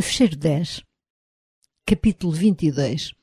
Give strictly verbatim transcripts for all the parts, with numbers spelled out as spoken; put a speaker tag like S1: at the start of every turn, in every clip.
S1: Fecheiro dez, capítulo vinte e dois.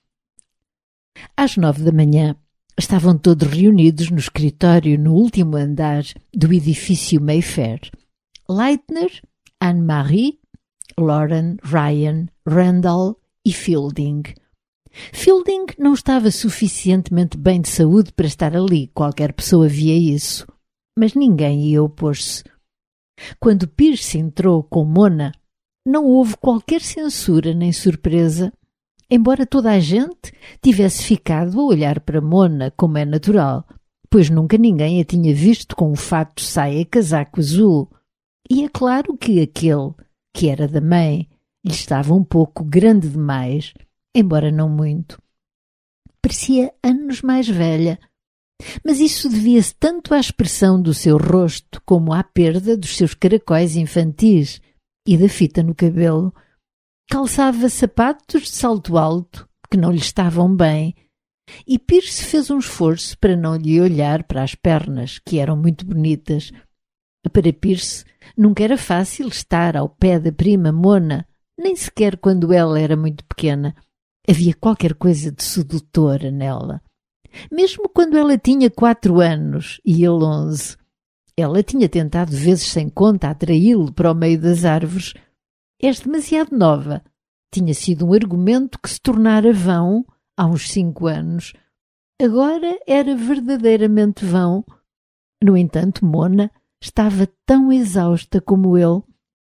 S1: Às nove da manhã, estavam todos reunidos no escritório no último andar do edifício Mayfair. Leitner, Anne-Marie, Lauren, Ryan, Randall e Fielding. Fielding não estava suficientemente bem de saúde para estar ali, qualquer pessoa via isso, mas ninguém ia opor-se. Quando Pierce entrou com Mona, não houve qualquer censura nem surpresa, embora toda a gente tivesse ficado a olhar para Mona, como é natural, pois nunca ninguém a tinha visto com um fato, saia e casaco azul. E é claro que aquele, que era da mãe, lhe estava um pouco grande demais, embora não muito. Parecia anos mais velha, mas isso devia-se tanto à expressão do seu rosto como à perda dos seus caracóis infantis e da fita no cabelo. Calçava sapatos de salto alto que não lhe estavam bem, e Pierce fez um esforço para não lhe olhar para as pernas, que eram muito bonitas. Para Pierce nunca era fácil estar ao pé da prima Mona, nem sequer quando ela era muito pequena. Havia qualquer coisa de sedutora nela. Mesmo quando ela tinha quatro anos e ele onze. Ela tinha tentado vezes sem conta atraí-lo para o meio das árvores. És demasiado nova. Tinha sido um argumento que se tornara vão há uns cinco anos. Agora era verdadeiramente vão. No entanto, Mona estava tão exausta como ele.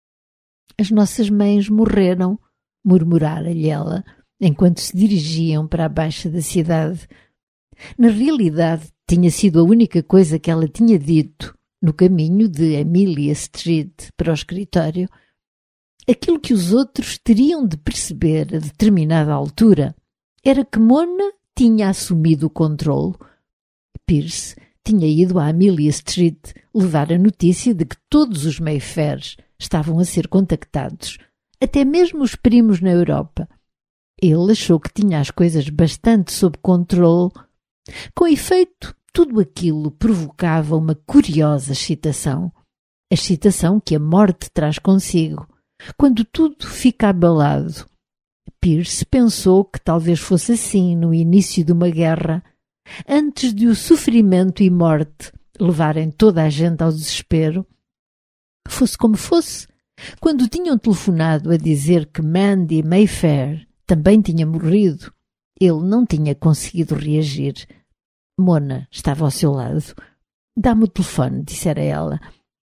S1: As nossas mães morreram, murmurara-lhe ela, enquanto se dirigiam para a baixa da cidade. Na realidade, tinha sido a única coisa que ela tinha dito no caminho de Amelia Street para o escritório. Aquilo que os outros teriam de perceber a determinada altura era que Mona tinha assumido o controle. Pierce tinha ido a Amelia Street levar a notícia de que todos os Mayfairs estavam a ser contactados, até mesmo os primos na Europa. Ele achou que tinha as coisas bastante sob controle. Com efeito, tudo aquilo provocava uma curiosa excitação. A excitação que a morte traz consigo, quando tudo fica abalado. Pierce pensou que talvez fosse assim no início de uma guerra, antes de o sofrimento e morte levarem toda a gente ao desespero. Fosse como fosse, quando tinham telefonado a dizer que Mandy Mayfair também tinha morrido, ele não tinha conseguido reagir. Mona estava ao seu lado. Dá-me o telefone, dissera ela.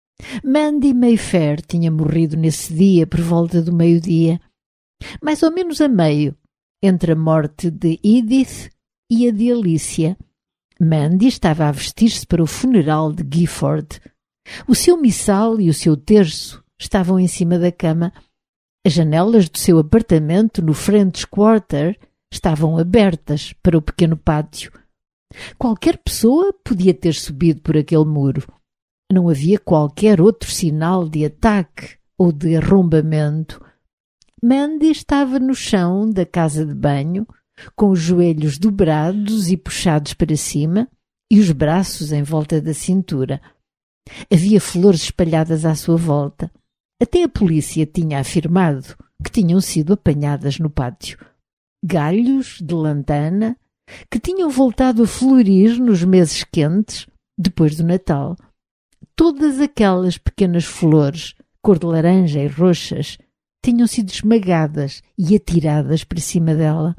S1: Mandy Mayfair tinha morrido nesse dia por volta do meio-dia, mais ou menos a meio, entre a morte de Edith e a de Alicia. Mandy estava a vestir-se para o funeral de Gifford. O seu missal e o seu terço estavam em cima da cama. As janelas do seu apartamento no French Quarter estavam abertas para o pequeno pátio. Qualquer pessoa podia ter subido por aquele muro. Não havia qualquer outro sinal de ataque ou de arrombamento. Mandy estava no chão da casa de banho, com os joelhos dobrados e puxados para cima e os braços em volta da cintura. Havia flores espalhadas à sua volta. Até a polícia tinha afirmado que tinham sido apanhadas no pátio. Galhos de lantana que tinham voltado a florir nos meses quentes depois do Natal. Todas aquelas pequenas flores, cor de laranja e roxas, tinham sido esmagadas e atiradas para cima dela.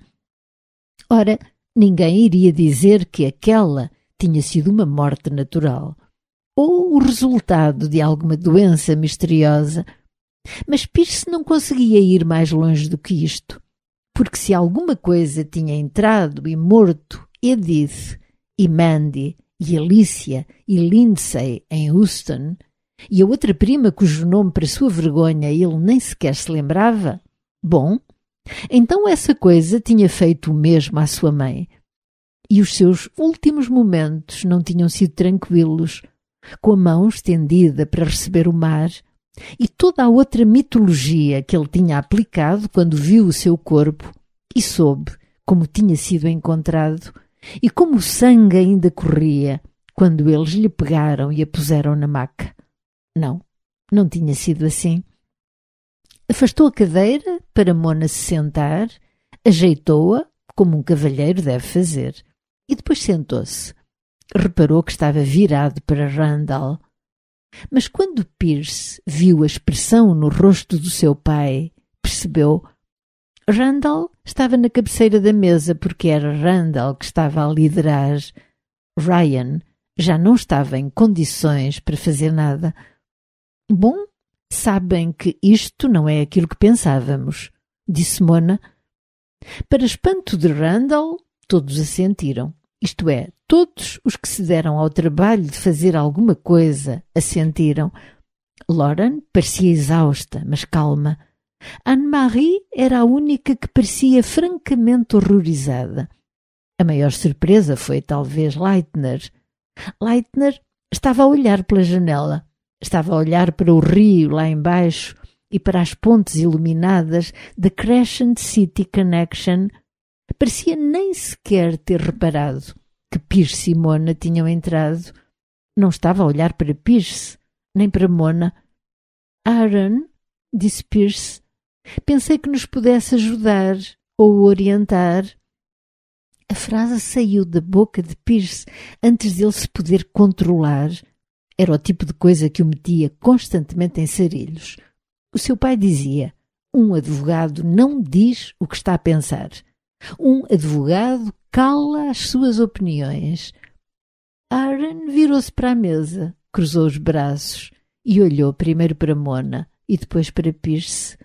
S1: Ora, ninguém iria dizer que aquela tinha sido uma morte natural, ou o resultado de alguma doença misteriosa. Mas Pierce não conseguia ir mais longe do que isto, porque se alguma coisa tinha entrado e morto Edith e Mandy e Alicia e Lindsay em Houston, e a outra prima cujo nome, para sua vergonha, ele nem sequer se lembrava, bom, então essa coisa tinha feito o mesmo à sua mãe. E os seus últimos momentos não tinham sido tranquilos, com a mão estendida para receber o mar, e toda a outra mitologia que ele tinha aplicado quando viu o seu corpo e soube como tinha sido encontrado e como o sangue ainda corria quando eles lhe pegaram e a puseram na maca. Não, não tinha sido assim. Afastou a cadeira para Mona se sentar, ajeitou-a, como um cavalheiro deve fazer, e depois sentou-se. Reparou que estava virado para Randall. Mas quando Pierce viu a expressão no rosto do seu pai, percebeu. Randall estava na cabeceira da mesa porque era Randall que estava a liderar. Ryan já não estava em condições para fazer nada. Bom, sabem que isto não é aquilo que pensávamos, disse Mona. Para espanto de Randall, todos assentiram. Isto é, todos os que se deram ao trabalho de fazer alguma coisa assentiram. Lauren parecia exausta, mas calma. Anne-Marie era a única que parecia francamente horrorizada. A maior surpresa foi talvez Leitner. Leitner estava a olhar pela janela. Estava a olhar para o rio lá embaixo e para as pontes iluminadas da Crescent City Connection. Parecia nem sequer ter reparado que Pierce e Mona tinham entrado. Não estava a olhar para Pierce, nem para Mona. Aaron, disse Pierce, pensei que nos pudesse ajudar ou orientar. A frase saiu da boca de Pierce antes de ele se poder controlar. Era o tipo de coisa que o metia constantemente em sarilhos. O seu pai dizia, um advogado não diz o que está a pensar. Um advogado cala as suas opiniões. Aaron virou-se para a mesa, cruzou os braços e olhou primeiro para Mona e depois para Pierce.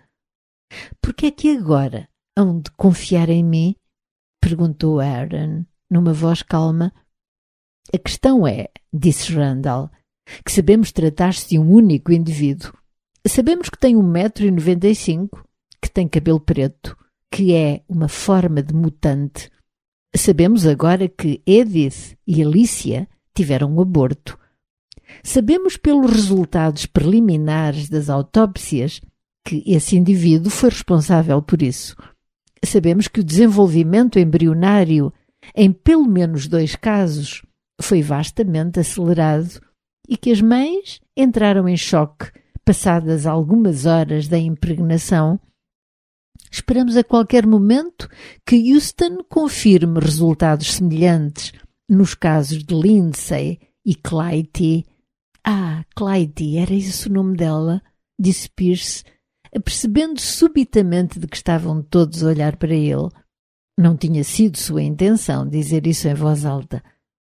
S1: — Por que é que agora hão de confiar em mim? Perguntou Aaron, numa voz calma. — A questão é, disse Randall, que sabemos tratar-se de um único indivíduo. Sabemos que tem um metro e noventa e cinco, que tem cabelo preto, que é uma forma de mutante. Sabemos agora que Edith e Alicia tiveram um aborto. Sabemos pelos resultados preliminares das autópsias que esse indivíduo foi responsável por isso. Sabemos que o desenvolvimento embrionário, em pelo menos dois casos, foi vastamente acelerado e que as mães entraram em choque passadas algumas horas da impregnação. Esperamos a qualquer momento que Houston confirme resultados semelhantes nos casos de Lindsay e Clytie. Ah, Clytie, era esse o nome dela, disse Pierce, apercebendo subitamente de que estavam todos a olhar para ele. Não tinha sido sua intenção dizer isso em voz alta.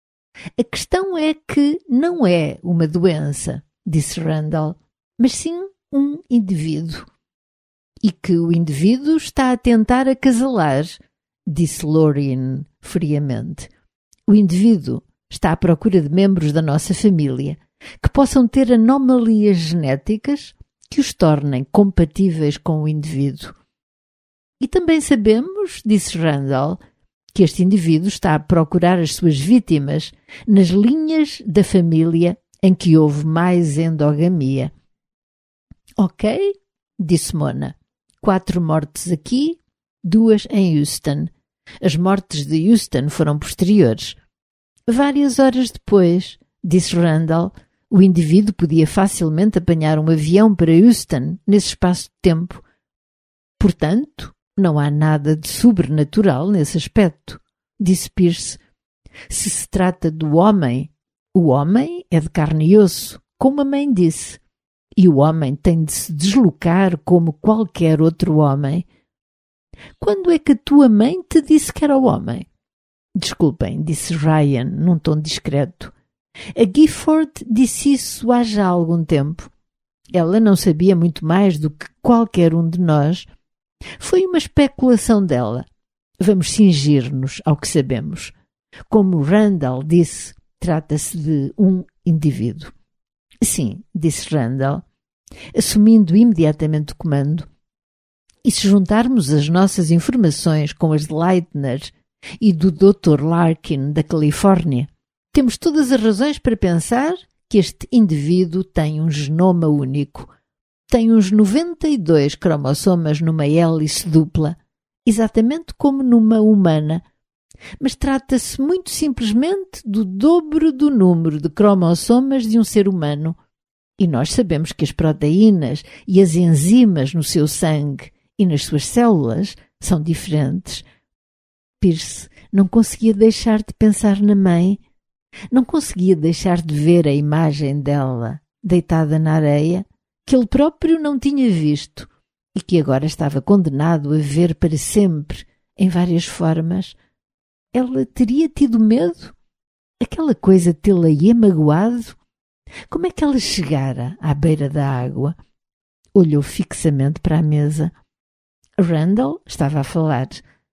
S1: A questão é que não é uma doença, disse Randall, mas sim um indivíduo. E que o indivíduo está a tentar acasalar, disse Lauren friamente. O indivíduo está à procura de membros da nossa família que possam ter anomalias genéticas que os tornem compatíveis com o indivíduo. E também sabemos, disse Randall, que este indivíduo está a procurar as suas vítimas nas linhas da família em que houve mais endogamia. Ok, disse Mona. Quatro mortes aqui, duas em Houston. As mortes de Houston foram posteriores. Várias horas depois, disse Randall, o indivíduo podia facilmente apanhar um avião para Houston nesse espaço de tempo. Portanto, não há nada de sobrenatural nesse aspecto, disse Pierce. Se se trata do homem, o homem é de carne e osso, como a mãe disse. E o homem tem de se deslocar como qualquer outro homem. Quando é que a tua mãe te disse que era o homem? Desculpem, disse Ryan num tom discreto. A Gifford disse isso há já algum tempo. Ela não sabia muito mais do que qualquer um de nós. Foi uma especulação dela. Vamos cingir-nos ao que sabemos. Como Randall disse, trata-se de um indivíduo. Sim, disse Randall, assumindo imediatamente o comando. E se juntarmos as nossas informações com as de Leitner e do doutor Larkin da Califórnia, temos todas as razões para pensar que este indivíduo tem um genoma único. Tem uns noventa e dois cromossomas numa hélice dupla, exatamente como numa humana. Mas trata-se muito simplesmente do dobro do número de cromossomas de um ser humano. E nós sabemos que as proteínas e as enzimas no seu sangue e nas suas células são diferentes. Pierce não conseguia deixar de pensar na mãe, não conseguia deixar de ver a imagem dela deitada na areia, que ele próprio não tinha visto e que agora estava condenado a ver para sempre, em várias formas. Ela teria tido medo? Aquela coisa tê-la-ia magoado? Como é que ela chegara à beira da água? Olhou fixamente para a mesa. Randall estava a falar.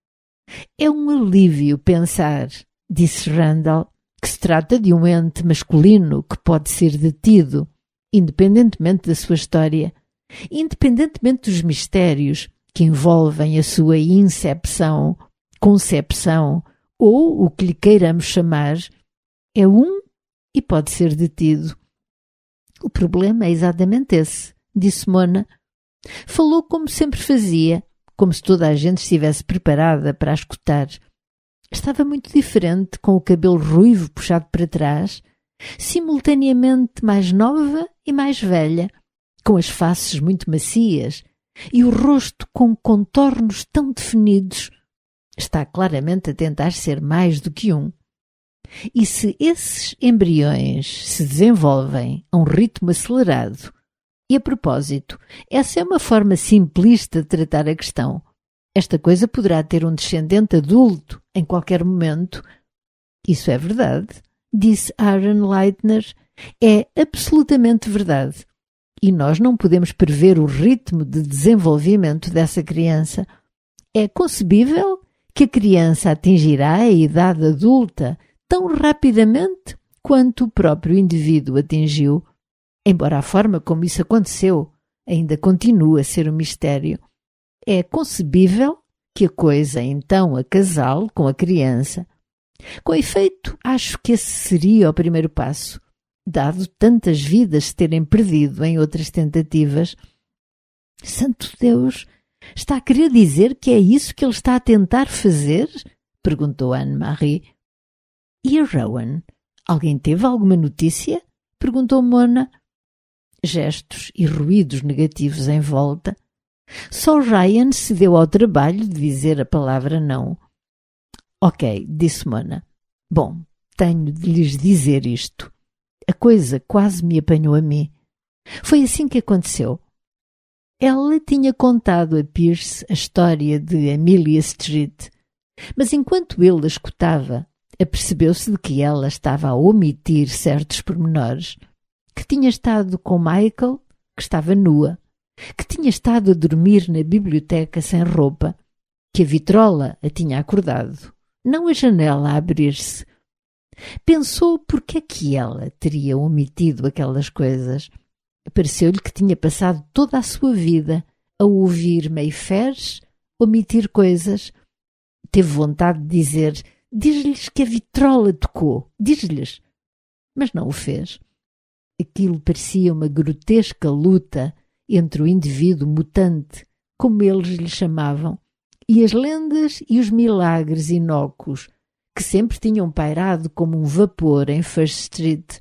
S1: É um alívio pensar, disse Randall, que se trata de um ente masculino que pode ser detido, independentemente da sua história, independentemente dos mistérios que envolvem a sua incepção, concepção ou o que lhe queiramos chamar, é um e pode ser detido. O problema é exatamente esse, disse Mona. Falou como sempre fazia, como se toda a gente estivesse preparada para a escutar. Estava muito diferente, com o cabelo ruivo puxado para trás, simultaneamente mais nova e mais velha, com as faces muito macias e o rosto com contornos tão definidos. Está claramente a tentar ser mais do que um. E se esses embriões se desenvolvem a um ritmo acelerado, e a propósito, essa é uma forma simplista de tratar a questão, esta coisa poderá ter um descendente adulto em qualquer momento. Isso é verdade, disse Aaron Leitner. É absolutamente verdade. E nós não podemos prever o ritmo de desenvolvimento dessa criança. É concebível que a criança atingirá a idade adulta tão rapidamente quanto o próprio indivíduo atingiu, embora a forma como isso aconteceu ainda continue a ser um mistério. É concebível que a coisa então a casal com a criança. Com efeito, acho que esse seria o primeiro passo, dado tantas vidas se terem perdido em outras tentativas. Santo Deus, está a querer dizer que é isso que ele está a tentar fazer? Perguntou Anne-Marie. E a Rowan? Alguém teve alguma notícia? Perguntou Mona. Gestos e ruídos negativos em volta. Só Ryan se deu ao trabalho de dizer a palavra não. Ok, disse Mona. Bom, tenho de lhes dizer isto. A coisa quase me apanhou a mim. Foi assim que aconteceu. Ela tinha contado a Pierce a história de Amelia Street, mas enquanto ele a escutava, apercebeu-se de que ela estava a omitir certos pormenores, que tinha estado com Michael, que estava nua, que tinha estado a dormir na biblioteca sem roupa, que a vitrola a tinha acordado, não a janela a abrir-se. Pensou por que é que ela teria omitido aquelas coisas. Pareceu-lhe que tinha passado toda a sua vida a ouvir Mayfairs omitir coisas. Teve vontade de dizer: diz-lhes que a vitrola tocou, diz-lhes. Mas não o fez. Aquilo parecia uma grotesca luta entre o indivíduo mutante, como eles lhe chamavam, e as lendas e os milagres inócuos que sempre tinham pairado como um vapor em First Street.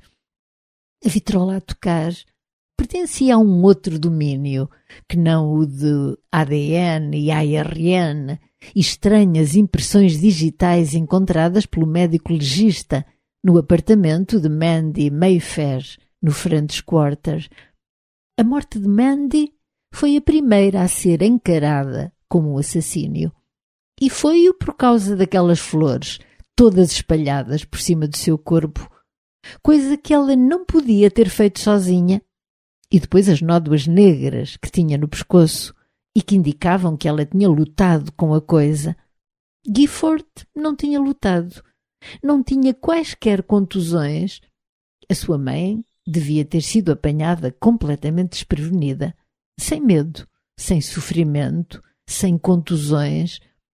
S1: A vitrola a tocar pertencia a um outro domínio, que não o de A D N e A R N e estranhas impressões digitais encontradas pelo médico legista no apartamento de Mandy Mayfair, no French Quarter. A morte de Mandy foi a primeira a ser encarada como um assassínio. E foi-o por causa daquelas flores, todas espalhadas por cima do seu corpo, coisa que ela não podia ter feito sozinha. E depois as nódoas negras que tinha no pescoço e que indicavam que ela tinha lutado com a coisa. Gifford não tinha lutado, não tinha quaisquer contusões. A sua mãe devia ter sido apanhada completamente desprevenida, sem medo, sem sofrimento, sem contusões.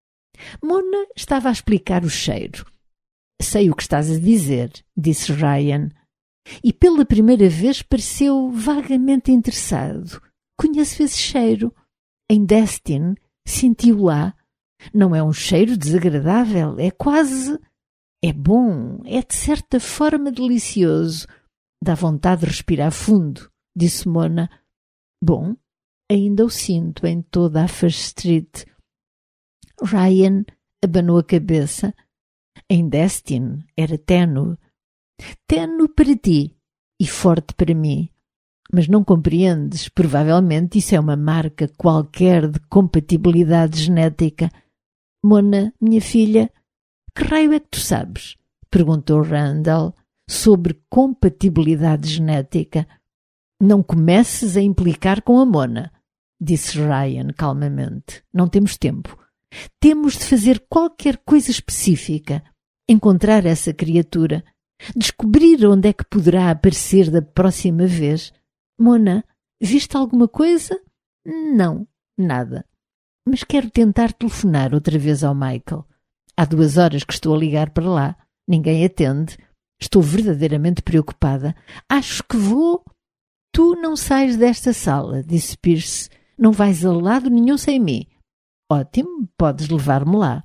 S1: Mona estava a explicar o cheiro. Sei o que estás a dizer, disse Ryan. E pela primeira vez pareceu vagamente interessado. Conheço esse cheiro. Em Destin, sentiu lá. Não é um cheiro desagradável, é quase... É bom, é de certa forma delicioso. Dá vontade de respirar fundo, disse Mona. Bom, ainda o sinto em toda a First Street. Ryan abanou a cabeça. Em Destin era ténue. Ténue para ti e forte para mim. Mas não compreendes, provavelmente isso é uma marca qualquer de compatibilidade genética. Mona, minha filha, que raio é que tu sabes? Perguntou Randall sobre compatibilidade genética. Não comeces a implicar com a Mona, disse Ryan calmamente. Não temos tempo. Temos de fazer qualquer coisa específica. Encontrar essa criatura. Descobrir onde é que poderá aparecer da próxima vez. Mona, viste alguma coisa? Não, nada. Mas quero tentar telefonar outra vez ao Michael. Há duas horas que estou a ligar para lá. Ninguém atende. Estou verdadeiramente preocupada. Acho que vou... Tu não sais desta sala, disse Pierce. Não vais a lado nenhum sem mim. Ótimo, podes levar-me lá.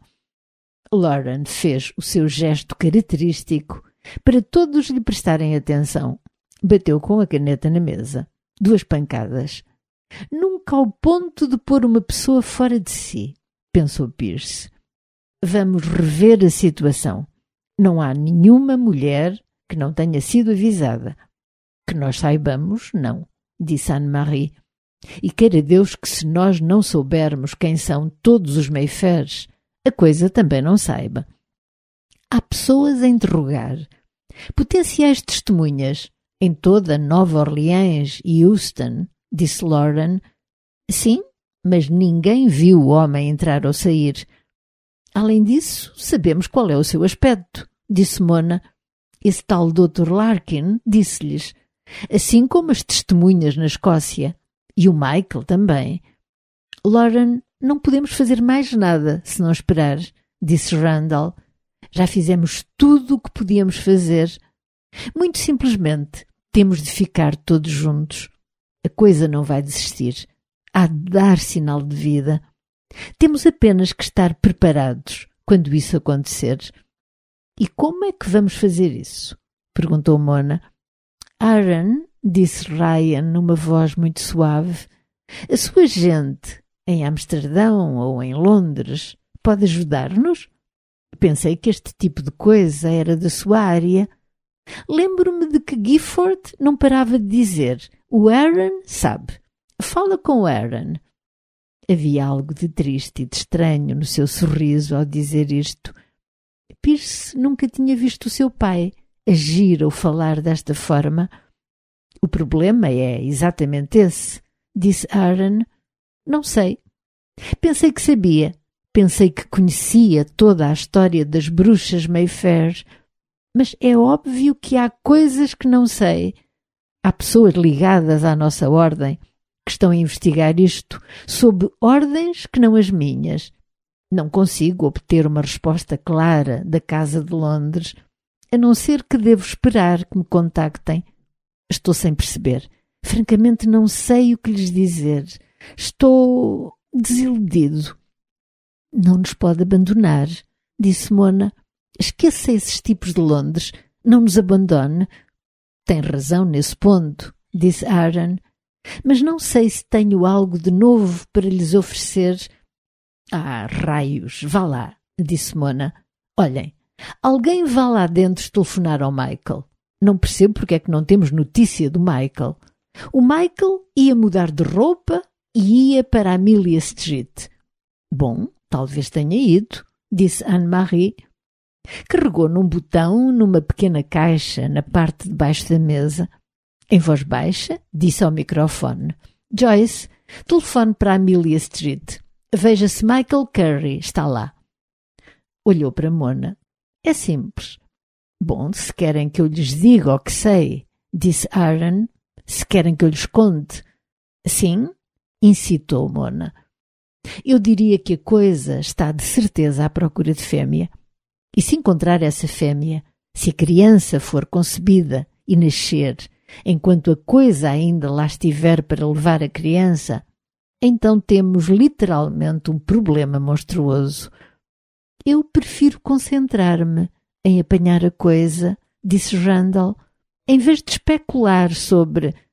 S1: Lauren fez o seu gesto característico para todos lhe prestarem atenção. Bateu com a caneta na mesa. Duas pancadas. Nunca ao ponto de pôr uma pessoa fora de si, pensou Pierce. Vamos rever a situação. Não há nenhuma mulher que não tenha sido avisada. Que nós saibamos, não, disse Anne-Marie. E queira Deus que se nós não soubermos quem são todos os Mayfairs, a coisa também não saiba. Há pessoas a interrogar. Potenciais testemunhas em toda Nova Orleans e Houston, disse Lauren. Sim, mas ninguém viu o homem entrar ou sair. Além disso, sabemos qual é o seu aspecto, disse Mona. Esse tal doutor Larkin disse-lhes, assim como as testemunhas na Escócia. E o Michael também. Lauren, não podemos fazer mais nada se não esperar, disse Randall. Já fizemos tudo o que podíamos fazer. Muito simplesmente, temos de ficar todos juntos. A coisa não vai desistir. Há de dar sinal de vida. Temos apenas que estar preparados quando isso acontecer. E como é que vamos fazer isso? Perguntou Mona. Aaron, disse Ryan numa voz muito suave, a sua gente em Amsterdão ou em Londres pode ajudar-nos? Pensei que este tipo de coisa era da sua área. Lembro-me de que Gifford não parava de dizer, o Aaron sabe. Fala com o Aaron. Havia algo de triste e de estranho no seu sorriso ao dizer isto. Pierce nunca tinha visto o seu pai agir ou falar desta forma. O problema é exatamente esse, disse Aaron. Não sei. Pensei que sabia. Pensei que conhecia toda a história das bruxas Mayfair. Mas é óbvio que há coisas que não sei. Há pessoas ligadas à nossa ordem que estão a investigar isto sob ordens que não as minhas. Não consigo obter uma resposta clara da Casa de Londres, a não ser que devo esperar que me contactem. Estou sem perceber. Francamente não sei o que lhes dizer. Estou desiludido. Não nos pode abandonar, disse Mona. Esqueça esses tipos de Londres. Não nos abandone. Tem razão nesse ponto, disse Aaron. Mas não sei se tenho algo de novo para lhes oferecer. Ah, raios, vá lá, disse Mona. Olhem, alguém vá lá dentro telefonar ao Michael. Não percebo porque é que não temos notícia do Michael. O Michael ia mudar de roupa e ia para a Amelia Street. Bom, talvez tenha ido, disse Anne-Marie. Carregou num botão numa pequena caixa na parte de baixo da mesa. Em voz baixa, disse ao microfone. Joyce, telefone para a Amelia Street. Veja se Michael Curry está lá. Olhou para Mona. É simples. Bom, se querem que eu lhes diga o que sei, disse Aaron. Se querem que eu lhes conte. Sim, incitou Mona. Eu diria que a coisa está de certeza à procura de fêmea. E se encontrar essa fêmea, se a criança for concebida e nascer, enquanto a coisa ainda lá estiver para levar a criança, então temos literalmente um problema monstruoso. Eu prefiro concentrar-me em apanhar a coisa, disse Randall, em vez de especular sobre...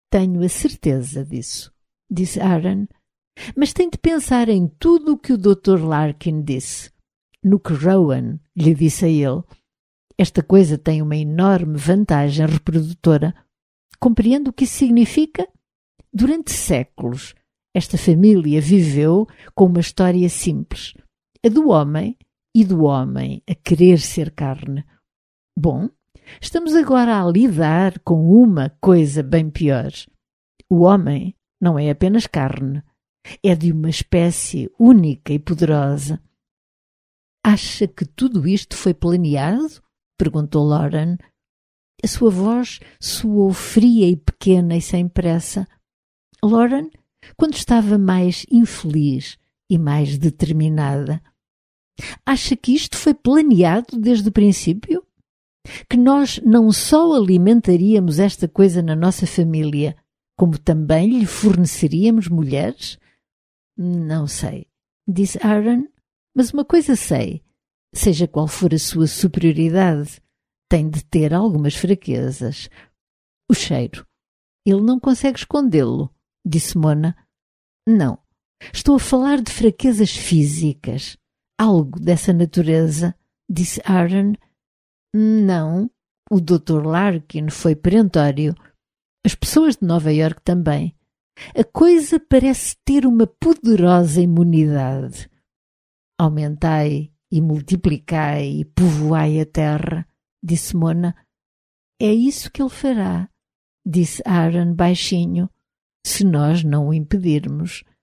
S1: Tenho a certeza disso, disse Aaron. Mas tem de pensar em tudo o que o doutor Larkin disse. No que Rowan lhe disse a ele. Esta coisa tem uma enorme vantagem reprodutora. Compreende o que isso significa? Durante séculos, esta família viveu com uma história simples. A do homem e do homem a querer ser carne. Bom, estamos agora a lidar com uma coisa bem pior. O homem não é apenas carne. É de uma espécie única e poderosa. Acha que tudo isto foi planeado? Perguntou Lauren. A sua voz soou fria e pequena e sem pressa. Lauren, quando estava mais infeliz e mais determinada. Acha que isto foi planeado desde o princípio? Que nós não só alimentaríamos esta coisa na nossa família, como também lhe forneceríamos mulheres? Não sei, disse Aaron, mas uma coisa sei. Seja qual for a sua superioridade, tem de ter algumas fraquezas. O cheiro. Ele não consegue escondê-lo, disse Mona. Não, estou a falar de fraquezas físicas. Algo dessa natureza, disse Aaron. Não, o doutor Larkin foi perentório. As pessoas de Nova Iorque também. A coisa parece ter uma poderosa imunidade. Aumentai e multiplicai e povoai a terra, disse Mona. É isso que ele fará, disse Aaron baixinho, se nós não o impedirmos.